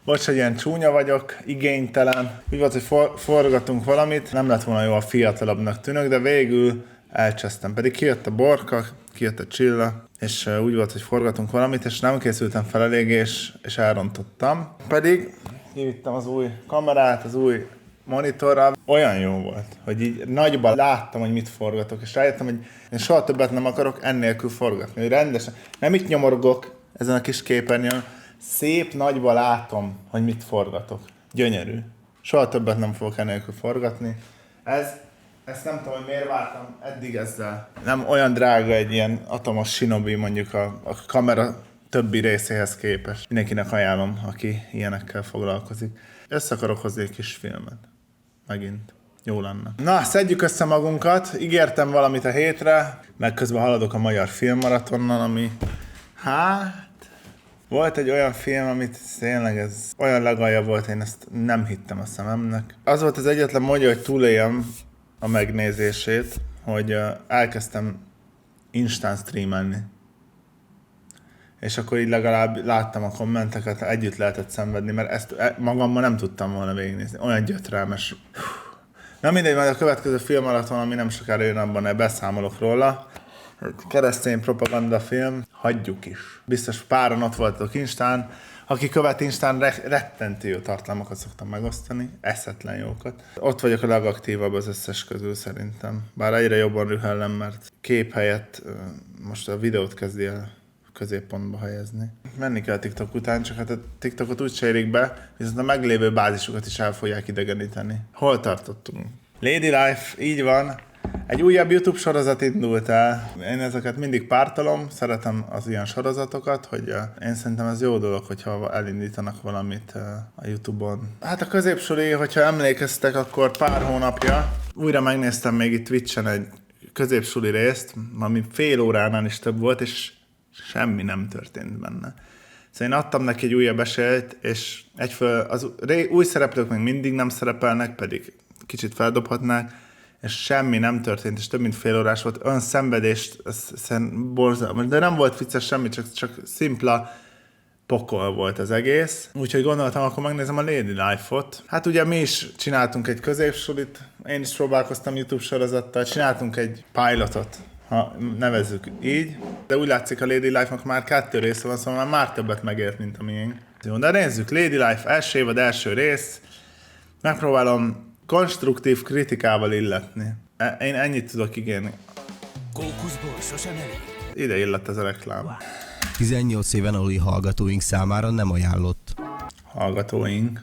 Bocs, hogy ilyen csúnya vagyok, igénytelen. Úgy volt, hogy forgatunk valamit, nem lett volna jó, a fiatalabbnak tűnök, de végül elcsesztem. Pedig kijött a Borka, kijött a Csilla, és úgy volt, hogy forgatunk valamit, és nem készültem fel elég, és elrontottam. Pedig kivittem az új kamerát, az új monitorral. Olyan jó volt, hogy így nagyban láttam, hogy mit forgatok, és rájöttem, hogy én soha többet nem akarok ennélkül forgatni. Hogy rendesen, nem itt nyomorgok ezen a kis képernyőn, szép nagyban látom, hogy mit forgatok. Gyönyörű. Soha többet nem fogok ennélkül forgatni. Ezt nem tudom, hogy miért vártam eddig ezzel. Nem olyan drága egy ilyen atomos Shinobi mondjuk a kamera többi részéhez képest. Mindenkinek ajánlom, aki ilyenekkel foglalkozik. Össze akarok hozni egy kis filmet. Megint. Jó lenne. Na, szedjük össze magunkat. Ígértem valamit a hétre, meg közben haladok a Magyar Filmmaratonnal, ami... Volt egy olyan film, amit tényleg ez olyan legalja volt, én ezt nem hittem a szememnek. Az volt az egyetlen módja, hogy túléljem a megnézését, hogy elkezdtem instán streamelni. És akkor így legalább láttam a kommenteket, együtt lehetett szenvedni, mert ezt magammal nem tudtam volna végignézni. Olyan gyötrelmes. Na mindegy, majd a következő filmmaraton, ami nem sokára jön, abban beszámolok róla. Keresztény propaganda film, hagyjuk is. Biztos páran ott voltatok Instán. Aki követ Instán, rettentő jó tartalmakat szoktam megosztani, eszetlen jókat. Ott vagyok a legaktívabb az összes közül szerintem. Bár egyre jobban rühellem, mert kép helyett most a videót kezdi el középpontba helyezni. Menni kell a TikTok után, csak hát a TikTokot úgy sérik be, viszont a meglévő bázisukat is el fogják idegeníteni. Hol tartottunk? Lady Life, így van. Egy újabb YouTube sorozat indult el. Én ezeket mindig pártolom, szeretem az ilyen sorozatokat, hogy én szerintem ez jó dolog, hogyha elindítanak valamit a YouTube-on. Hát a középsuli, hogyha emlékeztek, akkor pár hónapja újra megnéztem még itt Twitch-en egy középsuli részt, ami fél óránál is több volt, és semmi nem történt benne. Szóval én adtam neki egy újabb esélyt, és az új szereplők még mindig nem szerepelnek, pedig kicsit feldobhatnák, és semmi nem történt, és több mint fél órás volt. Olyan szenvedést, borzalmas, de nem volt vicces semmi, csak szimpla pokol volt az egész. Úgyhogy gondoltam, akkor megnézem a Lady Life-ot. Hát ugye mi is csináltunk egy középsulit, én is próbálkoztam YouTube sorozattal, csináltunk egy pilotot, ha nevezzük így, de úgy látszik a Lady Life-nak már 2 része van, szóval már többet megélt, mint a miénk. Jó, de nézzük, Lady Life első évad, első rész. Megpróbálom konstruktív kritikával illetni. Én ennyit tudok ígérni. Kókuszból sosem elég. Ide illett ez a reklám. 18 éven aluli hallgatóink számára nem ajánlott. Hallgatóink.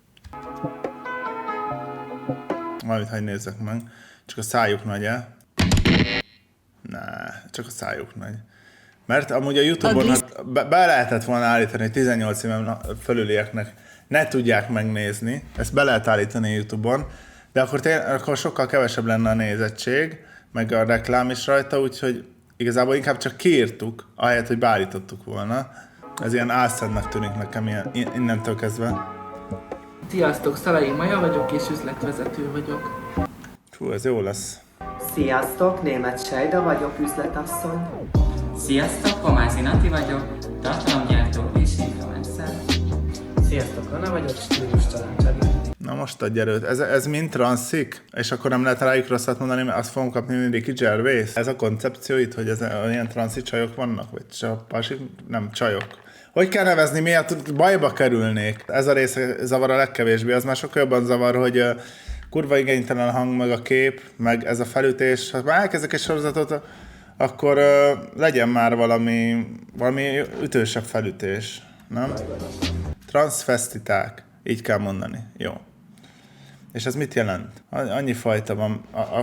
Valamit hagyj nézzek meg. Csak a szájuk nagy-e? Csak a szájuk nagy. Mert amúgy a YouTube-on be lehetett volna állítani, hogy 18 éven fölülieknek ne tudják megnézni. Ezt be lehet állítani a YouTube-on, de akkor sokkal kevesebb lenne a nézettség, meg a reklám is rajta, úgyhogy igazából inkább csak kiírtuk, ahelyett, hogy beállítottuk volna. Ez ilyen álszednek tűnik nekem innentől kezdve. Sziasztok, Szalai Maja vagyok és üzletvezető vagyok. Hú, ez jó lesz. Sziasztok, Németh Sejda vagyok, üzletasszony. Sziasztok, Pomázi Nati vagyok, tartalomgyártó és influencer. Sziasztok, Anna vagyok, stílus tanácsadó. Na most adj erőt. Ez mind transzik? És akkor nem lehet rájuk rosszat mondani, mert azt fogom kapni, mint Ricky Gervais. Ez a koncepció itt, hogy ilyen transzi csajok vannak? Vagy pasik? Nem, csajok. Hogy kell nevezni, miért bajba kerülnék? Ez a rész zavar a legkevésbé. Az már sokkal jobban zavar, hogy kurva igénytelen hang, meg a kép, meg ez a felütés. Ha már elkezdek egy sorozatot, akkor legyen már valami ütősebb felütés. Nem? Transvestiták. Így kell mondani. Jó. És ez mit jelent? Annyi fajta van.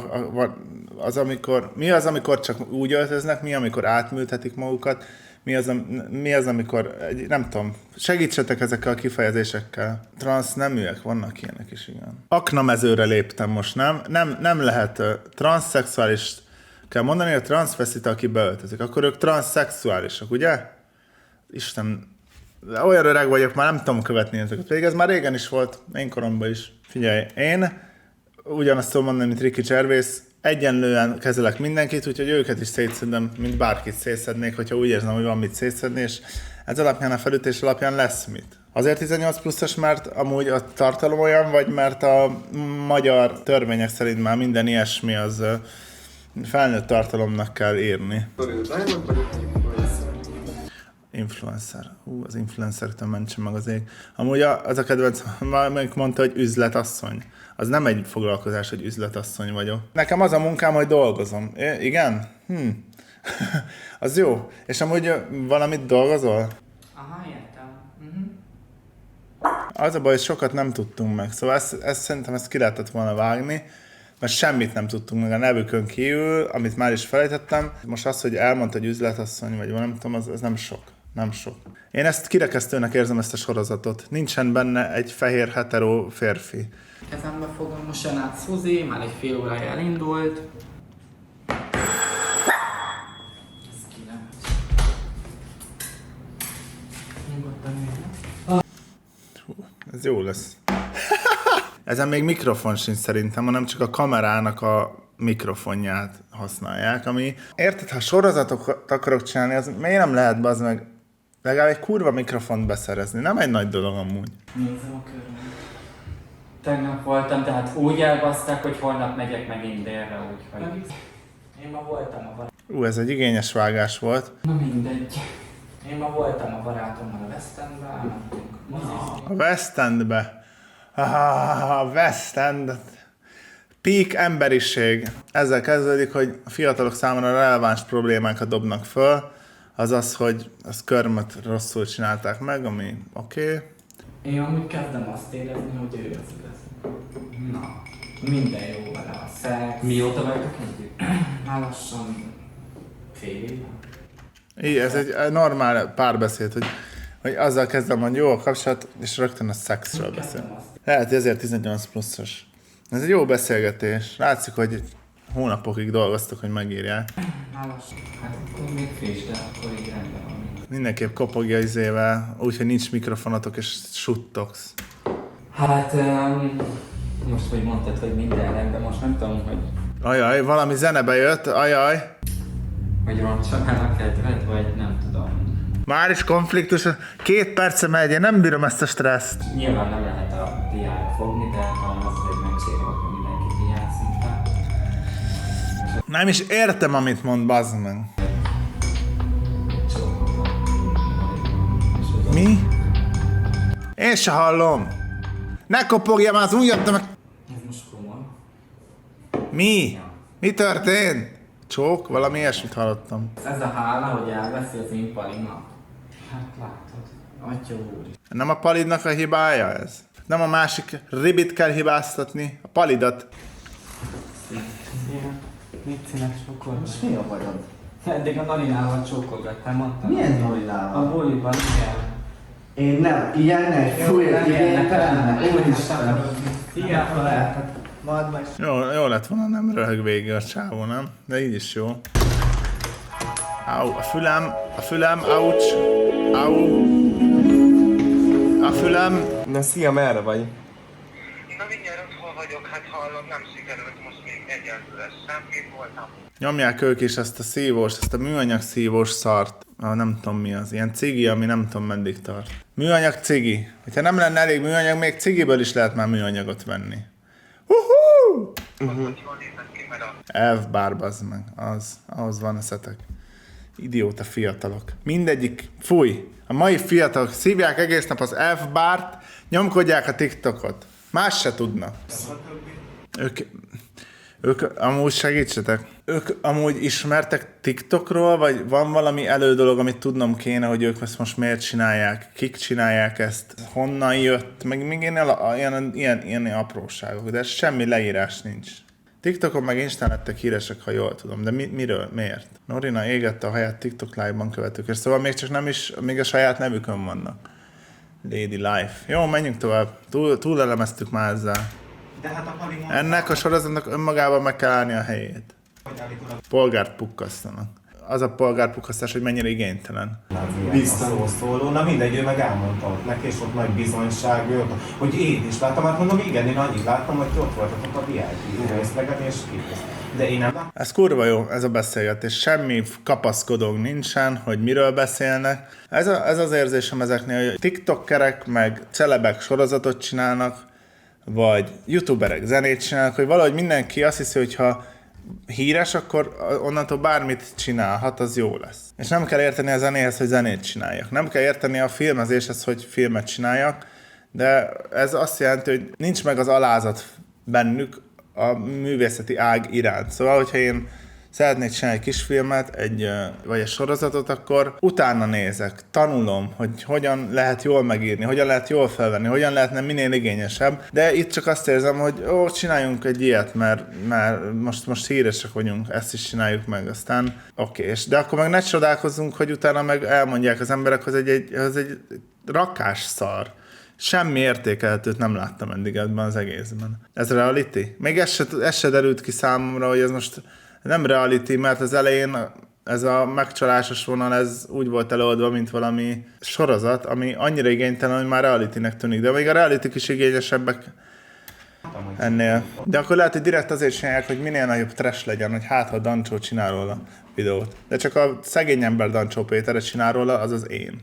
Mi az, amikor csak úgy öltöznek, mi, amikor átműthetik magukat, mi az, amikor, nem tudom, segítsetek ezekkel a kifejezésekkel. Transzneműek, vannak ilyenek is, igen. Aknamezőre léptem most, nem lehet transzszexuális, kell mondani, hogy a transzveszita, aki beöltözik, akkor ők transzszexuálisak, ugye? Isten, olyan öreg vagyok, már nem tudom követni ezeket, pedig ez már régen is volt, én koromban is. Figyelj, én ugyanazt tudom mondani, mint Ricky Gervais, egyenlően kezelek mindenkit, úgyhogy őket is szétszedem, mint bárkit szétszednék, hogyha úgy érzem, hogy van mit szétszedni, és ez alapján, a felütés alapján lesz mit. Azért 18 pluszos, mert amúgy a tartalom olyan, vagy mert a magyar törvények szerint már minden ilyesmi az felnőtt tartalomnak kell írni. Influencer. Az influencertől mentse meg az ég. Amúgy az a kedvenc, még mondta, hogy üzletasszony. Az nem egy foglalkozás, hogy üzletasszony vagyok. Nekem az a munkám, hogy dolgozom. Igen? Az jó. És amúgy valamit dolgozol? Aha, értem. Az a baj, hogy sokat nem tudtunk meg. Szóval szerintem ezt ki lehetett volna vágni, mert semmit nem tudtunk meg a nevükön kívül, amit már is felejtettem. Most az, hogy elmondta, hogy üzletasszony, vagy nem tudom, az nem sok. Nem sok. Én ezt kirekesztőnek érzem, ezt a sorozatot. Nincsen benne egy fehér hetero férfi. Kezembe fogom, most jön át Szuzi, már egy fél órája elindult. Ez ki nem. Nyugodtan ülj. Ez jó lesz. Ezen még mikrofon sincs szerintem, hanem csak a kamerának a mikrofonját használják, ami... Érted, ha sorozatokat akarok csinálni, az miért nem lehet bazd meg legalább egy kurva mikrofont beszerezni? Nem egy nagy dolog amúgy. Nézzem a körül. Tegnap voltam, tehát úgy elbaszták, hogy holnap megyek megint délre, úgyhogy... Én ma voltam a barátommal. Ez egy igényes vágás volt. Na mindegy. Én ma voltam a barátommal a West Endbe, elmentünk mozizni. A West Endbe. A West End. Peak emberiség. Ezzel kezdődik, hogy a fiatalok számára releváns problémákat dobnak föl. Az az, hogy az körmöt rosszul csinálták meg, ami oké. Én amúgy kezdem azt érezni, hogy ő az igaz. Na, minden jó vele a szex. Mióta vagytok együtt? Már lassan fél éve. Így, ez egy normál párbeszéd, hogy azzal kezdem, hogy jó a kapcsolat, és rögtön a szexről beszél. Lehet, hogy ezért 18 pluszos. Ez egy jó beszélgetés. Látszik, hogy hónapokig dolgoztok, hogy megírják. Már lassan. Hát akkor még friss, de akkor így rendben van minden. Mindenképp kopogja izével, úgyhogy nincs mikrofonotok és suttogsz. Hát, most, hogy mondtad, hogy minden rendben, most nem tudom, hogy... Ajaj, valami zene bejött, ajaj. Hogy roncson el a kedved, vagy nem tudom. Már is konfliktus, 2 perce megy, én nem bírom ezt a stresszt. Nyilván nem lehet a diára fogni, de az egy megsérül, hogy mindenki diák szinte. Nem is értem, amit mond, bazd meg. Mi? Én se hallom. Ne kopogja már az ujjat, meg... Ez most komoly. Mi? Mi történt? Csók? Valami ilyesmit hallottam. Ez a hála, hogy elveszi az én palimat. Hát látod. Atya úr. Nem a palidnak a hibája ez? Nem a másik ribit kell hibáztatni? A palidat? Mit színes csókolgatás? Most mi a bajod? Eddig a Nalinával csókolgattál, mondtam. Milyen Nolinával? A buliban, igen. Én nem, ilyen ne, fúj, igénytelen, úristen. Hiába lehetett. Majd meg. Jó lett volna, nem röhög végig a csávó, nem? De így is jó. Au, a fülem, aucs, au. A fülem. Na szia, merre vagy? Na mindjárt hol vagyok, hát hallom, nem sikerült most még egyelőre sem, itt voltam. Nyomják ők is ezt a szívós, ezt a műanyag szívós szart. Nem tudom mi az, ilyen cigi, ami nem tudom meddig tart. Műanyag cigi. Hogyha nem lenne elég műanyag, még cigiből is lehet már műanyagot venni. Jól nézett ki, mert a Elfbár, bazd meg. Ahhoz van eszetek. Idióta fiatalok. Mindegyik, fúj. A mai fiatalok szívják egész nap az Elfbárt, nyomkodják a TikTokot. Más se tudnak. Ők amúgy segítsetek. Ők amúgy ismertek TikTokról, vagy van valami elődolog, amit tudnom kéne, hogy ők ezt most miért csinálják? Kik csinálják ezt? Honnan jött? Meg még ilyen apróságok, de semmi leírás nincs. TikTokon meg Instán lettek híresek, ha jól tudom, de miről? Miért? Norina égette a haját TikTok live-ban követőkért, szóval még csak nem is, még a saját nevükön vannak. Lady Life. Jó, menjünk tovább. Túlelemeztük már ezzel. Ennek a sorozatnak önmagában meg kell állni a helyét. Polgárt pukkasztanak. az a polgárpukkasztás, hogy mennyire igénytelen. Biztos szóló, na mindegy, ő meg elmondta ott neki, és ott nagy bizonyság, hogy én is láttam, hát mondom, igen, én annyit láttam, hogy ott voltatok a VIP részleget, és képeztem. De én nem láttam. Ez kurva jó, ez a beszélgetés. Semmi kapaszkodónk nincsen, hogy miről beszélnek. Ez az érzésem ezeknél, hogy tiktokerek meg celebek sorozatot csinálnak, vagy youtuberek zenét csinálnak, hogy valahogy mindenki azt hiszi, hogy ha híres, akkor onnantól bármit csinálhat, az jó lesz. És nem kell érteni a zenéhez, hogy zenét csináljak. Nem kell érteni a filmezéshez, hogy filmet csináljak, de ez azt jelenti, hogy nincs meg az alázat bennük a művészeti ág iránt. Szóval, hogyha én szeretnék csinálni egy kisfilmet, vagy egy sorozatot, akkor utána nézek, tanulom, hogy hogyan lehet jól megírni, hogyan lehet jól felvenni, hogyan lehetne minél igényesebb, de itt csak azt érzem, hogy csináljunk egy ilyet, mert most híresek vagyunk, ezt is csináljuk meg, aztán oké. De akkor meg ne csodálkozzunk, hogy utána meg elmondják az emberek, hogy ez egy rakás szar. Semmi értékelhetőt nem láttam eddig ebben az egészben. Ez reality? Még ez se derült ki számomra, hogy ez most nem reality, mert az elején ez a megcsalásos vonal, ez úgy volt előadva, mint valami sorozat, ami annyira igénytelen, hogy már realitynek tűnik. De még a realityk is igényesebbek ennél. De akkor lehet, hogy direkt azért csinálják, hogy minél nagyobb trash legyen, hogy hát ha Dancsó csinál róla videót. De csak a szegény ember Dancsó Péterre csinál róla, az az én.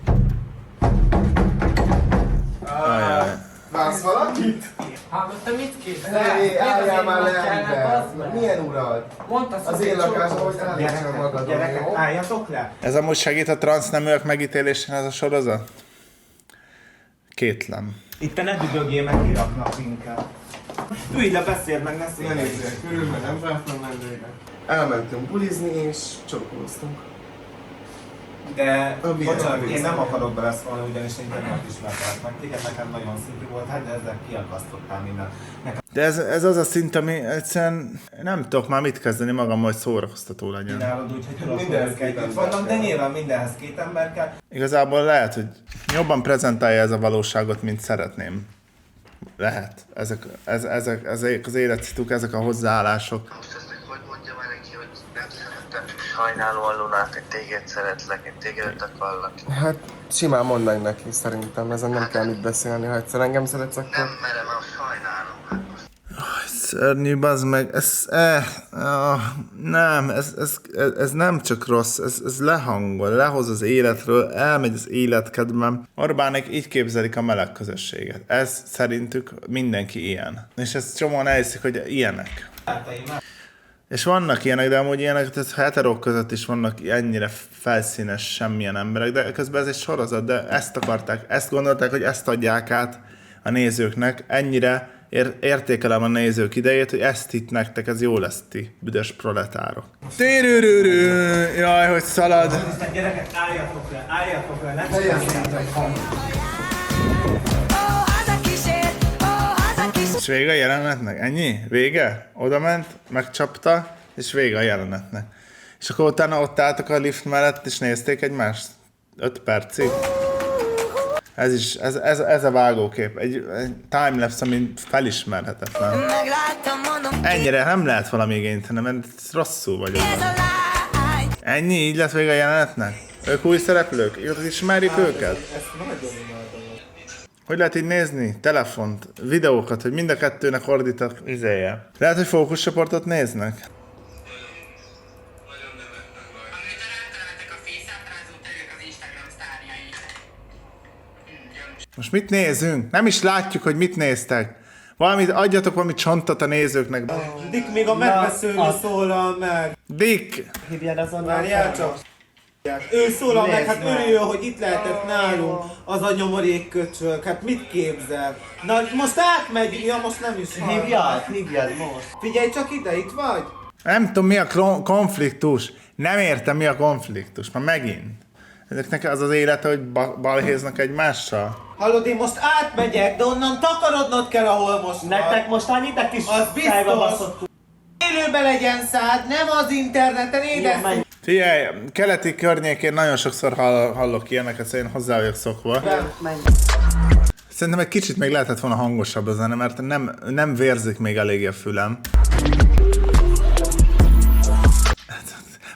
Ajaj. Vársz valakit? Hát, te mit képzel? Álljál már le, ember! Milyen urad? Az én lakásom, hogy állítsam magadon, Gyerekek, jó? álljatok le! Ez amúgy segít a transzneműek megítélésén ez a sorozat? Kétlem. Itt te ne dübögjél, meg kiraknak inkább. Ülj le, beszéld meg, ne Ne szépen. nézzél körül, mert nem vártam vendégnek. Elmentünk bulizni és csókolóztunk. De, A videó bocsánat, én része. nem akarok beleszólni, ugyanis én tegnap is megvált meg. Téged nekem nagyon szintű volt, hát de ezzel kiakasztottál minden. De ez az a szint, ami egyszerűen nem tudok már mit kezdeni magam, hogy szórakoztató legyen. Csinálod úgy, hogy tudod, hogy Mindenhez ők két együtt ember vannak, de kell. nyilván mindenhez két ember kell. Igazából lehet, hogy jobban prezentálja ez a valóságot, mint szeretném. Lehet. Ezek az életcituk, ezek a hozzáállások. Most ezt meg hogy mondja már neki, hogy nem szeretem, csak sajnálóan Lunát, hogy téged szeretlek, én tégedet akarlak. Hát simán mondd meg neki, szerintem. Ezen nem kell mit beszélni. Ha egyszer engem szeretsz, akkor... Nem merem, a sajnálom. Hát most Szörnyű, bazd meg, ez nem csak rossz, ez lehangol, lehoz az életről, elmegy az életkedvem. Orbánék így képzelik a meleg közösséget. Ez szerintük mindenki ilyen. És ezt csomóan elhiszik, hogy ilyenek. És vannak ilyenek, de amúgy ilyenek, tehát heterók között is vannak ennyire felszínes semmilyen emberek, de közben ez egy sorozat, de ezt akarták, ezt gondolták, hogy ezt adják át a nézőknek, ennyire értékelem a nézők idejét, hogy ezt itt nektek, ez jó lesz, ti büdös proletárok. Térőrőrő, jaj, hogy szalad. Aztán gyerekek, álljatok le, ne És vége a jelenetnek? Ennyi? Vége? Oda ment, megcsapta, és vége a jelenetnek. És akkor utána ott álltak a lift mellett, és nézték egymást 5 percig. Ez a vágókép. Egy timelapse, ami felismerhetetlen. Ennyire nem lehet valami igénytelen, mert rosszul vagyok. Ennyi? Így lett vége a jelenetnek? Ők új szereplők? Ismerjük őket? Hogy lehet így nézni? Telefont, videókat, hogy mind a kettőnek ordítak izéje. Lehet, hogy fókuszcsoportot néznek? Most mit nézünk? Nem is látjuk, hogy mit néztek. Adjatok valami csontot a nézőknek. Dick, még a megbeszélő szólal meg. Dick! Hívjad azonnal Várjál csak. Ő szólal meg, hát örüljön, hogy itt lehetett nálunk az a nyomorék köcsög. Hát mit képzel? Na most átmegy, ja most nem is hallgat. Hívjad most. Figyelj csak ide, itt vagy? Nem tudom, mi a konfliktus. Nem értem, mi a konfliktus. Már megint. Ezeknek az az élete, hogy balhéznak egymással. Hallod, én most átmegyek, de onnan takarodnod kell, ahol most Nektek most annyitek is az biztos. baszott. Élőbe legyen szád, nem az interneten, édes. Figyelj, keleti környékén nagyon sokszor hallok ilyeneket, szóval én hozzá vagyok szokva. Szerintem egy kicsit még lehetett volna hangosabb a zene, mert nem vérzik még eléggé a fülem.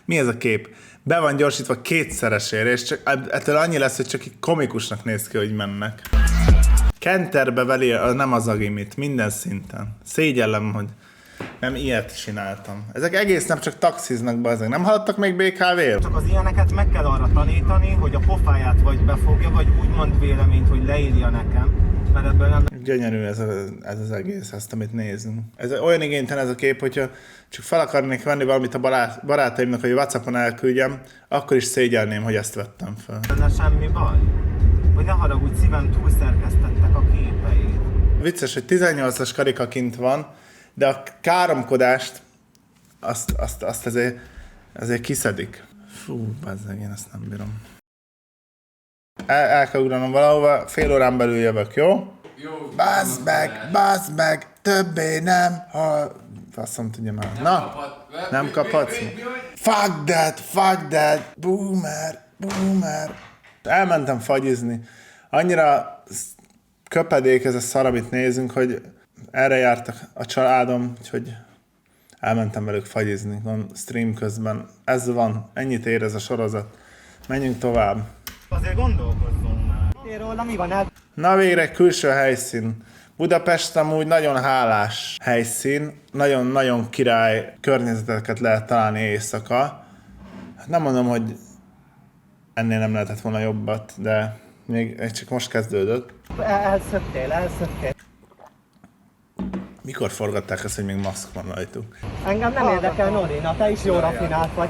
Mi ez a kép? Be van gyorsítva 2-szeresére, és csak, ettől annyi lesz, hogy csak így komikusnak néz ki, hogy mennek. Kenterbe veli nem az agimit, minden szinten. Szégyellem, hogy nem ilyet csináltam. Ezek egész nap csak taxiznak be ezek. Nem hallottak még BKV-ről? Csak az ilyeneket meg kell arra tanítani, hogy a pofáját vagy befogja, vagy úgy mond véleményt, hogy leírja nekem. Mert ebből nem... Gyönyörű ez az egész, ezt, amit nézünk. Ez olyan igénytelen ez a kép, hogyha csak fel akarnék venni valamit a barátaimnak, hogy WhatsAppon elküldjem, akkor is szégyelném, hogy ezt vettem fel. Benne semmi baj. Hogy ne haragudj, szívem túlszerkesztettek a képeit. Vicces, hogy 18-as karika kint van, de a káromkodást azt ezért kiszedik. Fú, bazzeg, én ezt nem bírom. El kell ugranom valahova, fél órán belül jövök, jó? Jó. Bazd meg, többé nem, ha... Faszom tudja már. Na, nem kaphatsz? Fuck that, boomer. Elmentem fagyizni. Annyira köpedék ez a szar, amit nézünk, hogy erre jártak a családom, úgyhogy elmentem velük fagyizni stream közben. Ez van, ennyit ér ez a sorozat. Menjünk tovább. Azért gondolkozzunk már. Róla mi van el? Na végre egy külső helyszín. Budapest amúgy nagyon hálás helyszín, nagyon-nagyon király környezeteket lehet találni éjszaka. Nem mondom, hogy ennél nem lehetett volna jobbat, de még csak most kezdődött. Elszöktél. Mikor forgatták ezt, hogy még maszk van rajtuk? Engem nem érdekel, Norina, te is jó rafinált vagy,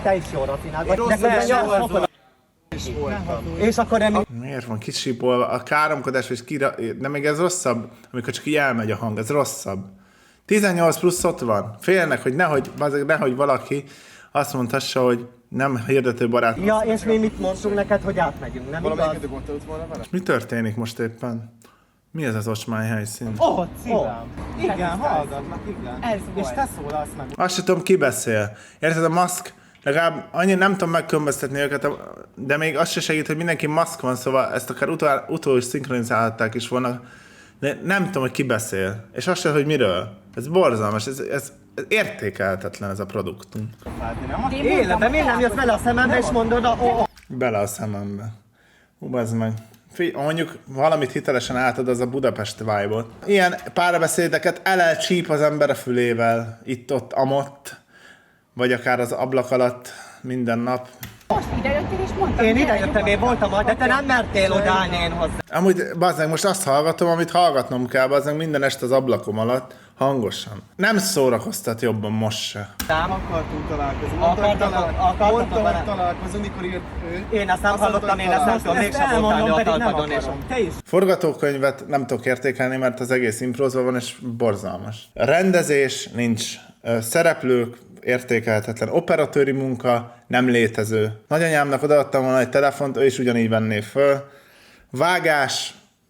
És akkor Miért van kisípolva? A káromkodás, de még ez rosszabb, amikor csak így elmegy a hang, ez rosszabb. 18 plusz ott van. Félnek, hogy nehogy valaki azt mondhassa, hogy nem hirdetőbarát. Ja, és mi mit mondtunk neked, hogy átmegyünk, nem igaz? Mi történik most éppen? Mi ez az ocsmány helyszín? Ott, szívem. Igen, hallgatnak, igen. És te szólalsz meg. Azt sem tudom, ki beszél. Érted, a maszk, legalább annyira nem tudom megkülönböztetni őket, de még az se segít, hogy mindenki maszk van, szóval ezt akár utól is szinkronizálhatták is volna. De nem tudom, hogy ki beszél. És azt sem, hogy miről. Ez borzalmas, ez értékelhetetlen ez a produktum. Életben miért nem jössz bele a szemembe és mondod Bele a szemembe. Bazd meg. Mondjuk valamit hitelesen átad, az a Budapest vibe-ot. Ilyen párbeszédeket elcsíp az ember a fülével, itt-ott, amott, vagy akár az ablak alatt minden nap. Most idejöttél és mondtam. Én idejöttem, én voltam, de te nem mertél odállni én hozzá. Amúgy, bazdmeg, most azt hallgatom, amit hallgatnom kell, bazdmeg, minden este az ablakom alatt, hangosan. Nem szórakoztat jobban most se. Nem akartunk találkozni. Akartatok találkozni, mikor írt ő. Én ezt nem hallottam, én ezt nem tudom, mégsem voltál a talpadon és te is. Forgatókönyvet nem tudok értékelni, mert az egész imprózva van, és borzalmas. Rendezés nincs, szereplők értékelhetetlen, operatőri munka nem létező. Nagyanyámnak odaadtam volna egy telefont, ő is ugyanígy venné föl. Vágás,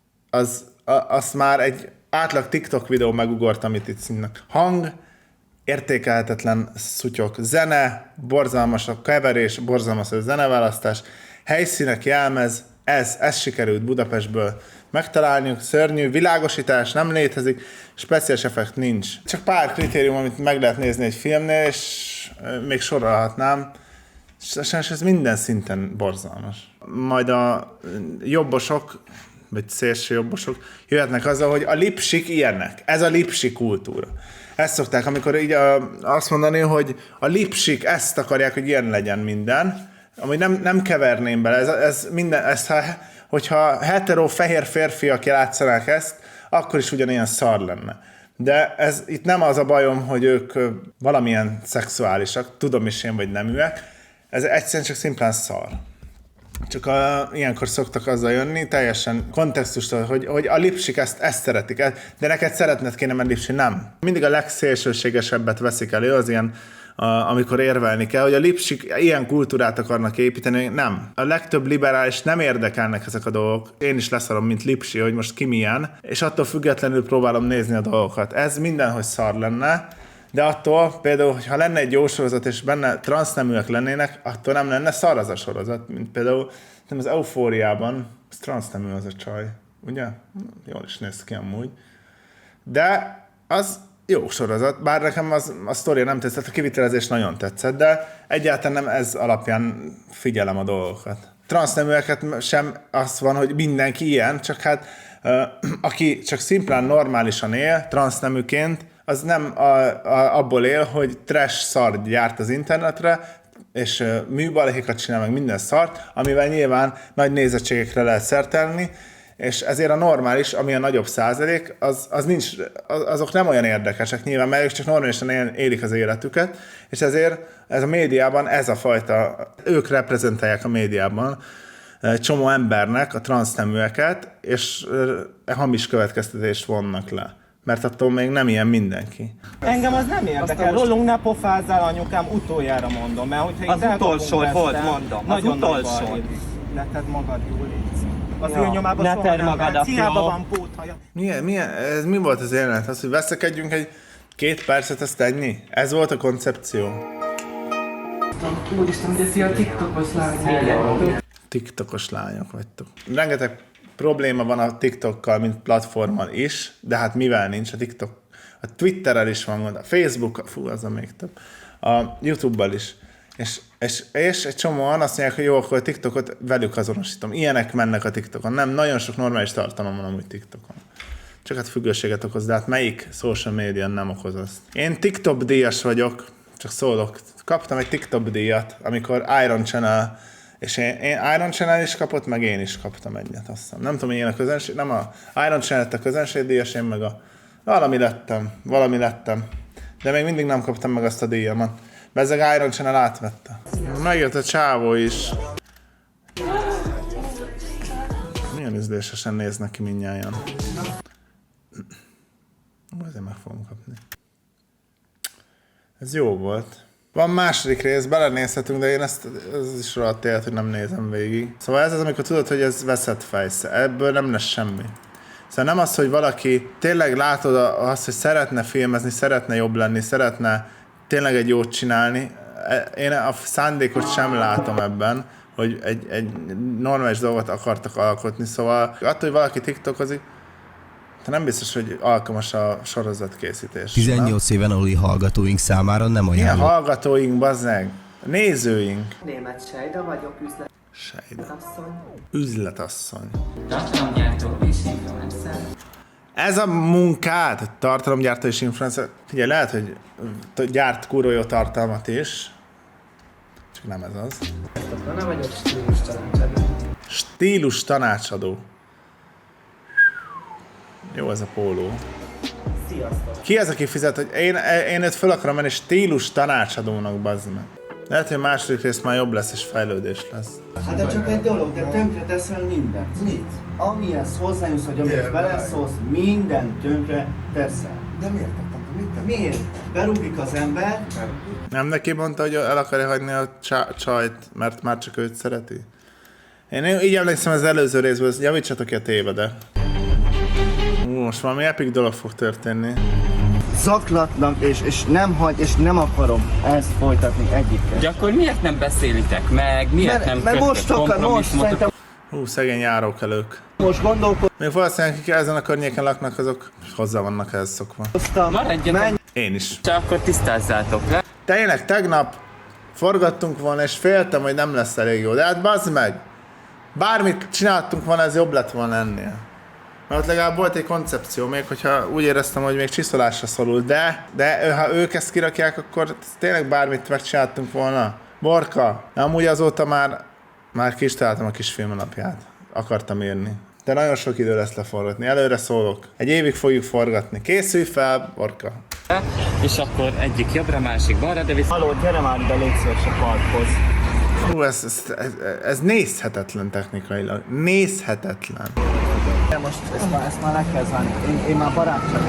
az már egy átlag TikTok videó megugort, amit itt színnek. Hang, értékelhetetlen szutyok. Zene, borzalmas a keverés, borzalmas a zeneválasztás. Helyszínek, jelmez, ez sikerült Budapestből megtalálniuk, szörnyű, világosítás nem létezik, speciális effekt nincs. Csak pár kritérium, amit meg lehet nézni egy filmnél, és még sorolhatnám, és ez minden szinten borzalmas. Majd a jobbosok, vagy szélső jobbosok jöhetnek azzal, hogy a lipsik ilyenek. Ez a lipsik kultúra. Ezt szokták, amikor így azt mondani, hogy a lipsik ezt akarják, hogy ilyen legyen minden, amúgy nem keverném bele. Ez minden, hogyha hetero fehér férfiak játszanák ezt, akkor is ugyanilyen szar lenne. De itt nem az a bajom, hogy ők valamilyen szexuálisak, tudom is én, vagy neműek, ez egyszerűen csak szimplán szar. Csak ilyenkor szoktak azzal jönni, teljesen kontextustól, hogy a lipsik ezt szeretik, de neked szeretned kéne menni lipsi, nem. Mindig a legszélsőségesebbet veszik elő, az ilyen, amikor érvelni kell, hogy a lipsik ilyen kultúrát akarnak építeni, nem. A legtöbb liberális nem érdekelnek ezek a dolgok. Én is leszarom, mint lipsi, hogy most ki milyen, és attól függetlenül próbálom nézni a dolgokat. Ez mindenhogy szar lenne, de attól például, hogyha lenne egy jó sorozat, és benne transzneműek lennének, attól nem lenne szar az a sorozat, mint például nem az Eufóriában, az transznemű az a csaj, ugye? Jól is néz ki amúgy. De az jó sorozat, bár nekem a sztoria nem tetszett, a kivitelezés nagyon tetszett, de egyáltalán nem ez alapján figyelem a dolgokat. Transzneműeket sem az van, hogy mindenki ilyen, csak hát aki csak szimplán normálisan él, transzneműként, az nem abból él, hogy trash szart gyárt az internetre, és műbalhékat csinál meg minden szart, amivel nyilván nagy nézettségekre lehet szertelni, és ezért a normális, ami a nagyobb százalék, azok nem olyan érdekesek nyilván, mert ők csak normálisan élik az életüket, és ezért ez a médiában ez a fajta, ők reprezentálják a médiában egy csomó embernek a transzneműeket, és hamis következtetést vonnak le. Mert attól még nem ilyen mindenki. Engem az nem érdekel, rólunk ne pofázzál, anyukám, utoljára mondom, mert hogyha az utolsó volt, mondom, az utolsó. Ne tedd magad, Júli. Az ő nyomában soha nem vált, hiába van póthaja. Mi volt az jelenet? Az, hogy veszekedjünk egy 2 percet, ezt ennyi? Ez volt a koncepció. Úristen, hogy a TikTokos lányok. TikTokos lányok vagytok. Rengeteg probléma van a TikTokkal, mint platformmal is, de hát mivel nincs a TikTok? A Twitterrel is van gond, a Facebook, az a még több, a YouTube-bal is. És egy csomóan azt mondják, hogy jó, akkor a TikTokot velük azonosítom. Ilyenek mennek a TikTokon. Nem, nagyon sok normális tartalom van amúgy TikTokon. Csak hát függőséget okoz, de hát melyik social media nem okoz azt? Én TikTok díjas vagyok, csak szólok. Kaptam egy TikTok díjat, amikor Iron Channel, és én Iron Channel is kapott, meg én is kaptam egyet, azt hiszem. Nem tudom, hogy én a közönség, nem a Iron Channel a közönségdíjas, én meg valami lettem. De még mindig nem kaptam meg azt a díjamat. Bezzeg Iron Channel átvette. Megjött a csávó is. Milyen ízlésesen néznek ki mindnyájan. Azért meg fogom kapni. Ez jó volt. Van második rész, belenézhetünk, de én ez is rohadt élet, hogy nem nézem végig. Szóval ez az, amikor tudod, hogy ez veszett fejsz. Ebből nem lesz semmi. Szóval nem az, hogy valaki tényleg látod azt, hogy szeretne filmezni, szeretne jobb lenni, szeretne tényleg egy jót csinálni. Én a szándékot sem látom ebben, hogy egy normális dolgot akartak alkotni. Szóval attól, hogy valaki tiktokozik, nem biztos, hogy alkalmas a sorozatkészítés. 18 éven aluli hallgatóink számára nem ajánlott. Milyen hallgatóink, bazzeg? Nézőink. Német Sejda vagyok, Üzletasszony. Tartalomgyártó és influencer. Ez a munkád, tartalomgyártó és influencer, ugye lehet, hogy gyárt kurva jó tartalmat is, csak nem ez az. Nem vagyok stílus tanácsadó. Stílus tanácsadó. Jó ez a póló. Sziasztok! Ki az, aki fizet, hogy én őt föl akarom menni stílus tanácsadónak, bazd meg. Lehet, hogy a második rész már jobb lesz és fejlődés lesz. Hát de csak egy dolog, de tönkre teszel mindent. Mit? Amihez hozzájussz, hogy amihez beleszólsz, mindent tönkre teszel. De miért? Miért? Berúgik az ember. Nem neki mondta, hogy el akarja hagyni a csajt, mert már csak őt szereti? Én így emlékszem az előző részből, javítsatok ki a tévedek. Most valami epic dolog fog történni. Zaklatnak, és nem hagy, és nem akarom ezt folytatni egyikkel. De akkor miért nem beszélitek meg? Miért nem kötött kompromisszumot? Szegény járókelők. Most gondolkodom. Még valószínűleg, akik ezen a környéken laknak, azok hozzá vannak ehhez szokva. Maradjatok. Én is. Csak akkor tisztázzátok le. Tényleg tegnap forgattunk volna, és féltem, hogy nem lesz elég jó. De hát bazd meg! Bármit csináltunk volna, ez jobb lett volna ennél. Mert ott legalább volt egy koncepció, még hogyha úgy éreztem, hogy még csiszolásra szorul, de ha ők ezt kirakják, akkor tényleg bármit megcsináltunk volna. Borka, amúgy azóta már ki is találtam a kis filmalapját. Akartam írni. De nagyon sok idő lesz leforgatni, előre szólok. egy évig fogjuk forgatni. Készülj fel, Borka. És akkor egyik jobbra, másik balra, de viszont... Halló, gyere már ide, légy szíves a parkhoz. Hú, ez nézhetetlen technikailag. Nézhetetlen. De most ezt már le kell zárni. Én már barátság.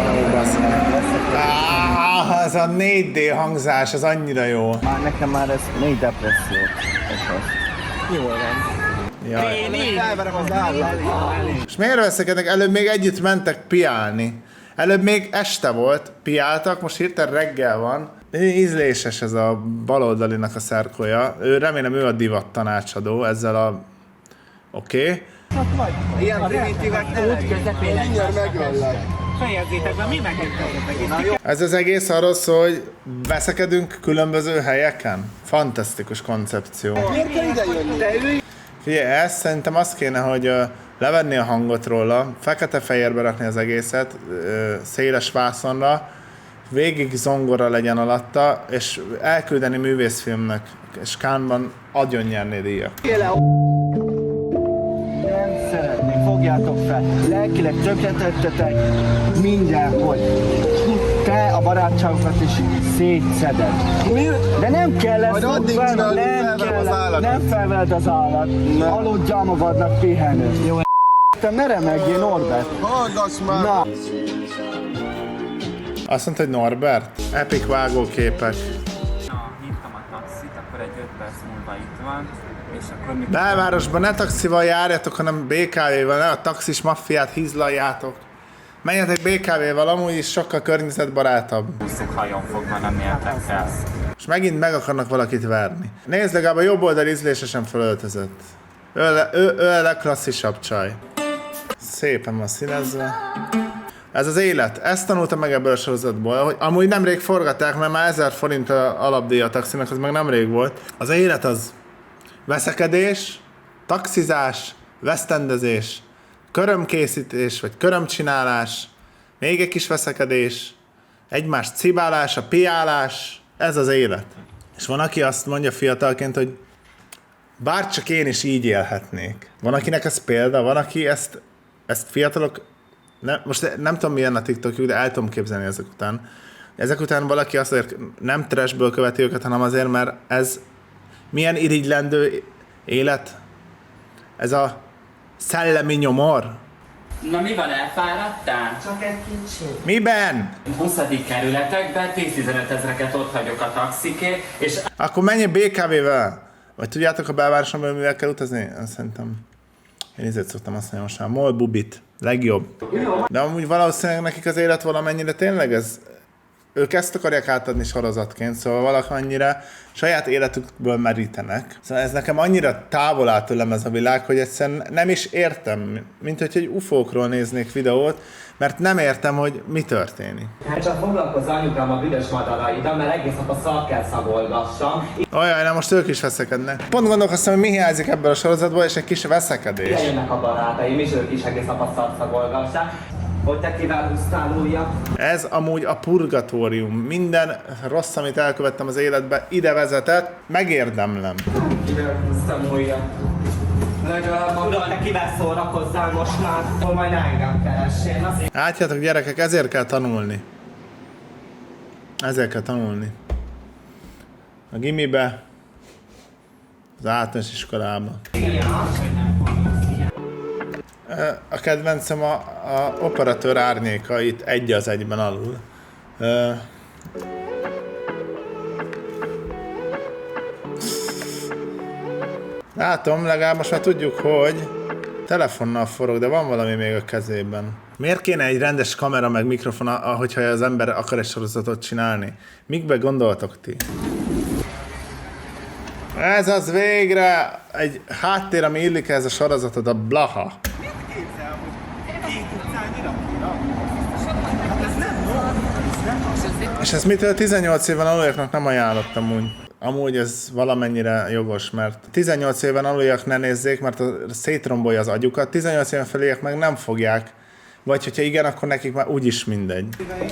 Ez a 4D hangzás, az annyira jó. Nekem már ez mély depresszió. Jól van. Jaj. Én elverem az állat. És miért veszekednek? Előbb még együtt mentek piálni. Előbb még este volt, piáltak, most hirtelen reggel van. Ízléses ez a baloldalinak a szerkója. Remélem ő a divat tanácsadó ezzel a... Oké. Ilyen primitívek ne mindjárt megöllek. fejezzétek be, mi megint Ez az egész arról szól, hogy veszekedünk különböző helyeken. Fantasztikus koncepció. Miért kell ide jönni? Figyelj, ezt szerintem az kéne, hogy levenni a hangot róla, fekete-fehérbe rakni az egészet, széles vászonra, végig zongora legyen alatta, és elküldeni művészfilmnek, és Cannes-ban adjon nyerni díjat. Nem szeretnék, fogjátok fel, lelkileg tönkretettetek mindenhol. Te a barátságokat is szétszeded. De nem kell ezt nem felveld az állat. Aludjál magadnak pihenő. Jó, te ne remegjél, Norbert. Hallgass már! Na. Azt mondta, hogy Norbert? Epic vágóképek. Hívtam a taxit, akkor egy 5 perc múlva itt van, és akkor mikor... Belvárosban ne taxival járjatok, hanem BKV-vel, ne a taxis maffiát hízlaljátok. Menjetek BKV-val, amúgy is sokkal környezetbarátabb. Buszuk hajón fogva, nem értek el. És megint meg akarnak valakit verni. Nézd, legalább a jobb oldal ízlésesen felöltözött. Ő a legklasszisabb csaj. Szépen van színezve. Ez az élet. Ezt tanultam meg ebből a sorozatból, hogy amúgy nemrég forgatták, mert már 1000 forint a alapdíj a taxinak, az meg nemrég volt. Az élet az veszekedés, taxizás, vesztendezés, körömkészítés, vagy körömcsinálás, még egy kis veszekedés, egymás cibálás, piálás, ez az élet. És van, aki azt mondja fiatalként, hogy bárcsak én is így élhetnék. Van, akinek ez példa, van, aki ezt fiatalok, most nem tudom milyen a TikTokjuk, de el tudom képzelni ezek után. Ezek után valaki azért nem trashből követi őket, hanem azért, mert ez milyen irigylendő élet, ez a szellemi nyomor. Na mi van, elfáradtál? Csak egy kicsit. Miben? 20. kerületekben 10-15 ezreket ott hagyok a taxikért, és... Akkor menj BKV-vel. Vagy tudjátok a belvároson belül mivel kell utazni? Szerintem én ezért szoktam azt mondani most már. MOL Bubit. Legjobb. De amúgy valószínűleg nekik az élet valamennyire tényleg ez... Ők ezt akarják átadni sorozatként, szóval valamennyire saját életükből merítenek. Szóval ez nekem annyira távol áll tőlem ez a világ, hogy egyszerűen nem is értem, mint hogy egy ufókról néznék videót, mert nem értem, hogy mi történik. Hát csak foglalkozz anyukám a büdös madaraiddal, mert egész nap a szar kell szagolgassam. Olyan, na most ők is veszekednek. Pont gondolkoztam, hogy mi hiányzik ebből a sorozatból, és egy kis veszekedés. Jönnek a barátaim, és ők is egész nap a szar szagolgassák. Hogy te kivel húztál újat? Ez amúgy a purgatórium. Minden rossz, amit elkövettem az életbe, ide vezetett, megérdemlem. Kivel húztam újat? Legalább uram, te kivel szórakozzál most már? Hol majd engem keressél? Látjátok gyerekek, ezért kell tanulni. Ezért kell tanulni. A gimibe, az általános iskolába. A kedvencem a operatőr árnyéka itt egy az egyben alul. Látom, legalább most már tudjuk, hogy telefonnal forog, de van valami még a kezében. Miért kéne egy rendes kamera meg mikrofon, hogyha az ember akar egy sorozatot csinálni? Mikbe gondoltok ti? Ez az végre egy háttér, ami illik ez a sorozatot, a Blaha. És ezt mitől 18 éven aluljaknak nem ajánlottam úgy. Amúgy ez valamennyire jogos, mert 18 éven aluljak ne nézzék, mert szétrombolja az agyukat, 18 éven feliek meg nem fogják. Vagy hogyha igen, akkor nekik már úgyis mindegy.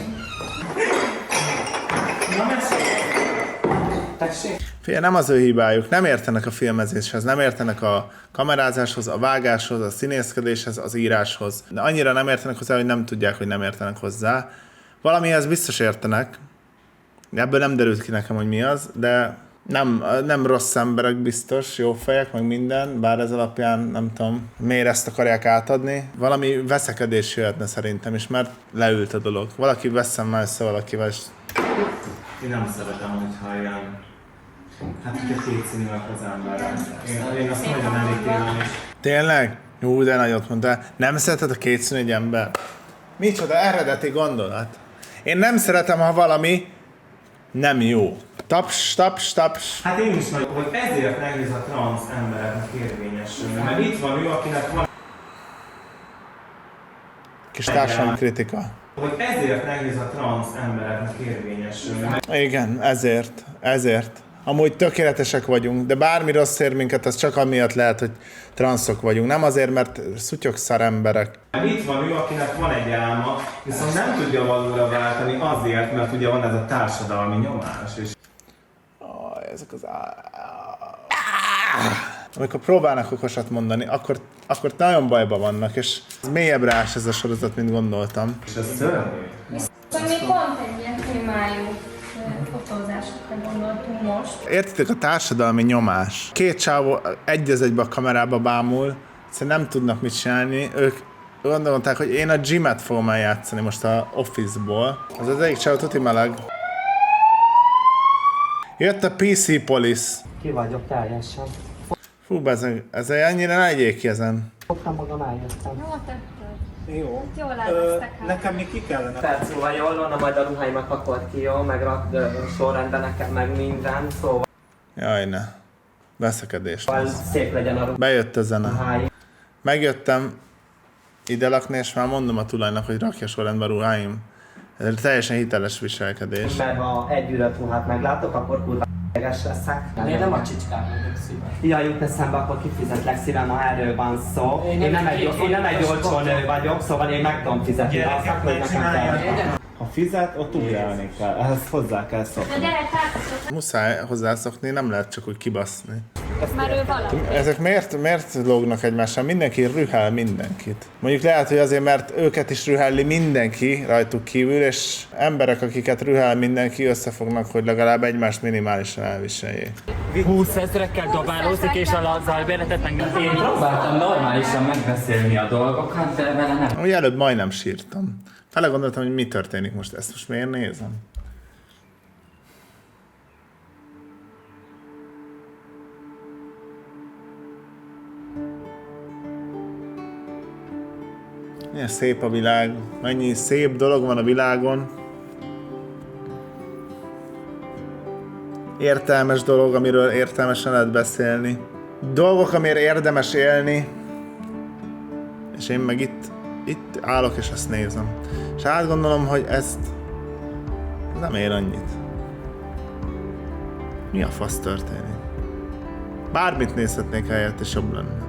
Figyelj, nem az ő hibájuk, nem értenek a filmezéshez, nem értenek a kamerázáshoz, a vágáshoz, a színészkedéshez, az íráshoz. De annyira nem értenek hozzá, hogy nem tudják, hogy nem értenek hozzá. Valamihez biztos értenek. Ebből nem derült ki nekem, hogy mi az, de nem rossz emberek biztos, jó fejek, meg minden, bár ez alapján nem tudom, miért ezt akarják átadni. Valami veszekedés jöhetne szerintem is, mert leült a dolog. Valaki veszem már össze valakivel, és... Én nem szeretem, hogyha ilyen... Hát, hogyha kétszínűek az emberek. Én azt nagyon elítélem is. Tényleg? Jó, de nagyot mondtál. Nem szereted a kétszínű egy ember? Micsoda eredeti gondolat. Én nem szeretem, ha valami nem jó. Taps, taps, taps. Hát én is vagyok, hogy ezért nehéz a transz embereknek érvényesülni. Mert itt van ő, akinek van... Kis társadalmi kritika. Hogy ezért nehéz a transz embereknek érvényesülni. Igen, ezért. Amúgy tökéletesek vagyunk, de bármi rossz ér minket, az csak amiatt lehet, hogy transzok vagyunk. Nem azért, mert szutyok szar emberek. Itt van ő, akinek van egy álma, viszont nem tudja valóra váltani azért, mert ugye van ez a társadalmi nyomás is. Ezek az... Amikor próbálnak okosat mondani, akkor nagyon bajban vannak, és mélyebbre ás ez a sorozat, mint gondoltam. És ez szörnyű. Viszont még pont egy ilyen témájú fotózásokra gondoltunk most. Értitek, a társadalmi nyomás. Két csávó egy az egybe a kamerába bámul, egyszerűen nem tudnak mit csinálni. Ők gondolták, hogy én a gymet fogom eljátszani most a Office-ból. Az egyik csávó tuti meleg. Jött a PC Police. Ki vagyok teljesen. Fú, ez ennyire ne legyék ki ezen. Fogtam magam, eljöttem. Jó tetted. Jó. Jól elvesztek el. Nekem még ki kellene. Perc múlva jól van, majd a ruháimat pakolt ki, jó? Meg rakd sorrendben nekem, meg minden, szóval Jaj, ne. Veszekedés lesz. szép legyen a Bejött a zene. ruháim. Megjöttem ide lakni, és már mondom a tulajnak, hogy rakja sorrendbe a ruháim. Ez teljesen hiteles viselkedés. Mert ha egy üret ruhát meglátok, akkor kurva ideges leszek. Én nem a csicskát vagyok szívem. Ja, jut eszembe, akkor kifizetlek szívem, ha erről van szó. Én nem egy olcsó nő vagyok, szóval én meg tudom fizetni azt, hogy nekem kell. Ha fizet, ott ugrálni kell. Ehhez hozzá kell szokni. Na gyere, társatok, Muszáj hozzászokni, nem lehet csak úgy kibaszni. mert ő valaki. Ezek miért lógnak egymással? Mindenki rühel mindenkit. Mondjuk lehet, hogy azért, mert őket is rühelli mindenki rajtuk kívül, és emberek, akiket rühel mindenki, összefognak, hogy legalább egymást minimálisan elviseljék. 20 000-ekkel dobálózik, és a zajbérletet meg... Én próbáltam normálisan megbeszélni a dolgokat, de vele nem. Ugye előbb majdnem sírtam. Fele gondoltam, hogy mi történik most, ezt most miért nézem? Milyen szép a világ, mennyi szép dolog van a világon. Értelmes dolog, amiről értelmesen lehet beszélni. Dolgok, amire érdemes élni. És én meg itt állok és ezt nézem. És átgondolom, hogy ezt nem ér annyit. Mi a fasz történik? Bármit nézhetnék helyett, és jobb lenne.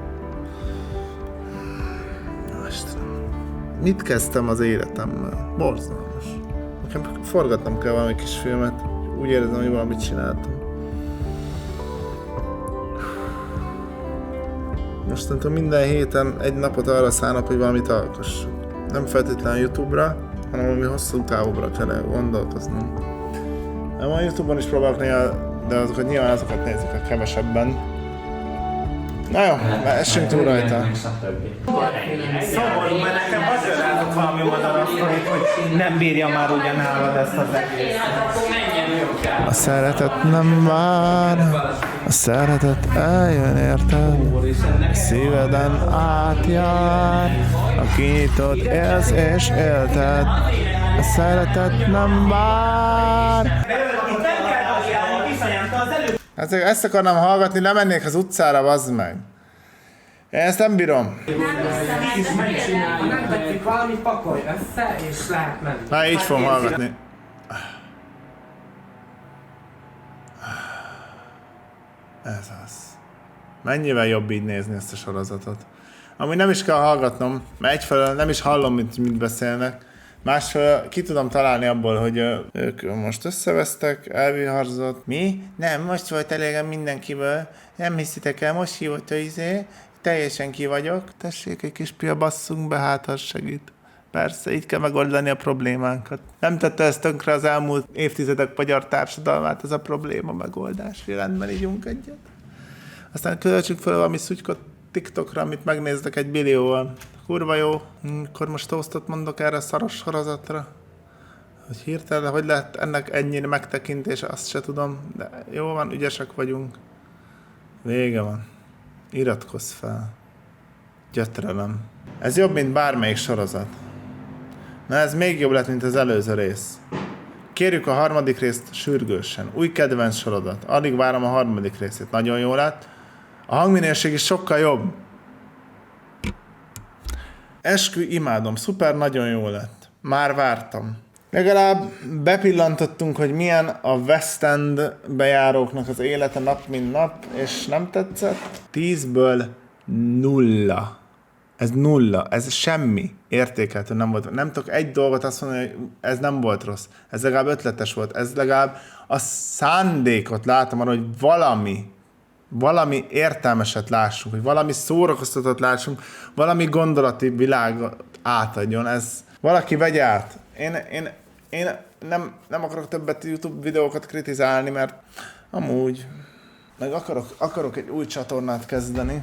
Istenem. Mit kezdtem az életemmel? Borzalmas. Nekem forgatnom kell valami kis filmet, úgy érzem, hogy valamit csináltam. Mostantól minden héten egy napot arra szánok, hogy valamit alkossuk. Nem feltétlenül YouTube-ra, hanem valami hosszú távúra kell gondolkoznom. A YouTube-on is próbálok néha, de azokat nyilván azokat nézik a kevesebben. Na jó, essünk túl rajta. Szomorú, mert nekem azért látok valami oldalasztorit, hogy nem bírja már ugyanállat ezt az egészet. A szeretet nem vár, a szeretet eljön érted, szíveden átjár, a kinyitott élsz és élted, a szeretet nem vár. Ezt akarnám hallgatni, lemennék az utcára, bazd meg. Én ezt nem bírom. Megvetjük valamit, pakolj össze, és lehet menni. Na, így fogom hallgatni. Ez az. Mennyivel jobb így nézni ezt a sorozatot. Ami nem is kell hallgatnom, mert egyfelől nem is hallom, mit beszélnek. Másfelől ki tudom találni abból, hogy ők most összevesztek, elviharzott. Mi? Nem, most volt elégem mindenkiből. Nem hiszitek el, most hívott a teljesen ki vagyok. Tessék, egy kis pia, basszunk be, hát az segít. Persze, így kell megoldani a problémánkat. Nem tette ezt tönkre az elmúlt évtizedek magyar társadalmát, ez a probléma megoldás. Rendben ígyunk egyet. Aztán költsük fel valami szutykot TikTokra, amit megnéztek 1 billióval. Kurva jó. Akkor most toastot mondok erre a szaros sorozatra. Hogy hirtelen, hogy lehet ennek ennyire megtekintése, azt se tudom. De jó van, ügyesek vagyunk. Vége van. Iratkozz fel. Gyötrelem. Ez jobb, mint bármelyik sorozat. Na ez még jobb lett, mint az előző rész. Kérjük a 3. részt sürgősen. Új kedvenc sorozat. Addig várom a 3. részét. Nagyon jó lett. A hangminőség is sokkal jobb. Eskü, imádom, szuper, nagyon jó lett. Már vártam. Legalább bepillantottunk, hogy milyen a West End bejáróknak az élete nap mint nap, és nem tetszett. 10-ből 0. Ez 0, ez semmi értékeltő nem volt. Nem tudok egy dolgot azt mondani, hogy ez nem volt rossz. Ez legalább ötletes volt. Ez legalább a szándékot látom arra, hogy valami értelmeset lássunk, hogy valami szórakoztatót lássunk, valami gondolati világot átadjon. Ez valaki vegye át. Én nem akarok többet YouTube videókat kritizálni, mert amúgy meg akarok egy új csatornát kezdeni,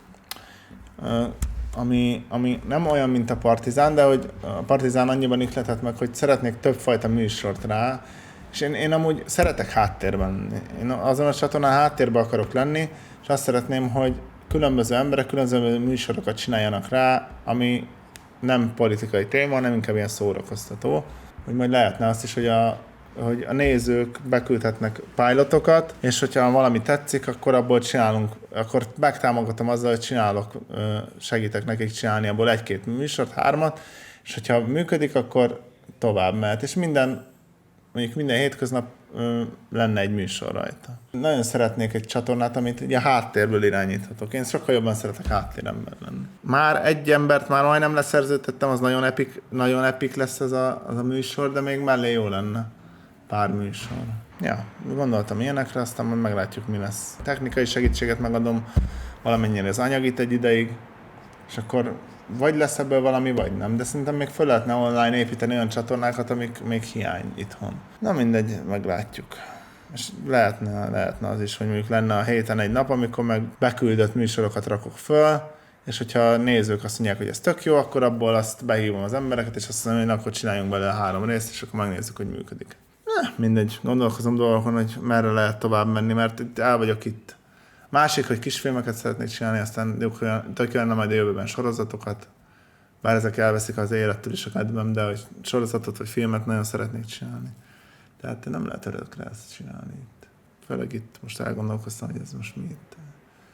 ami nem olyan, mint a Partizán, de hogy a Partizán annyiban ihletett meg, hogy szeretnék többfajta műsort rá, és én amúgy szeretek háttérben lenni. Én azon a csatornán háttérben akarok lenni, és azt szeretném, hogy különböző emberek különböző műsorokat csináljanak rá, ami nem politikai téma, nem inkább ilyen szórakoztató. Hogy majd lehetne azt is, hogy a nézők beküldhetnek pilotokat, és hogyha valami tetszik, akkor abból csinálunk, akkor megtámogatom azzal, hogy segítek nekik csinálni abból 1-2 műsort, 3-at, és hogyha működik, akkor tovább mehet. És mondjuk minden hétköznap lenne egy műsor rajta. Nagyon szeretnék egy csatornát, amit ugye háttérből irányíthatok. Én sokkal jobban szeretek háttérember lenni. Már egy embert már majdnem leszerződtettem, az nagyon epic lesz az a műsor, de még mellé jó lenne pár műsor. Ja, gondoltam ilyenekre, aztán majd meglátjuk, mi lesz. Technikai segítséget megadom valamennyire az anyagit egy ideig, és akkor vagy lesz ebből valami, vagy nem, de szerintem még föl lehetne online építeni olyan csatornákat, amik még hiány itthon. Na mindegy, meglátjuk. És lehetne az is, hogy mondjuk lenne a héten egy nap, amikor meg beküldött műsorokat rakok föl, és hogyha a nézők azt mondják, hogy ez tök jó, akkor abból azt behívom az embereket, és azt mondom, hogy akkor csináljunk belőle 3 részt, és akkor megnézzük, hogy működik. Mindegy, gondolkozom dolgokon, hogy merre lehet tovább menni, mert el vagyok itt. Másik, hogy kisfilmeket szeretnék csinálni, aztán tök lenne majd a jövőben sorozatokat. Bár ezek elveszik az élettől is a kedvem, de hogy sorozatot vagy filmet nagyon szeretnék csinálni. Tehát nem lehet örökre ezt csinálni itt. Főleg itt most elgondolkoztam, hogy ez most mi itt.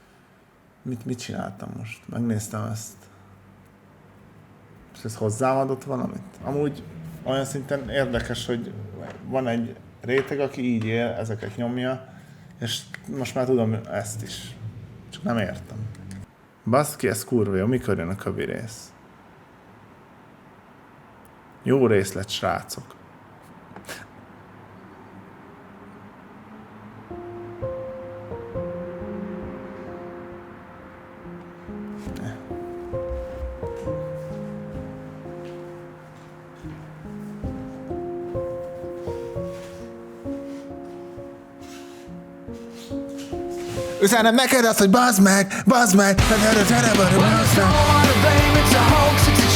Mit csináltam most? Megnéztem ezt. És ez hozzám adott valamit? Amúgy olyan szinten érdekes, hogy van egy réteg, aki így él, ezeket nyomja, és most már tudom ezt is. Csak nem értem. Baszki, ez kurva jó. Mikor jön a Kövi rész? Jó rész lett, srácok. Üzenem neked azt, hogy bazd meg, te gyere, bazd meg.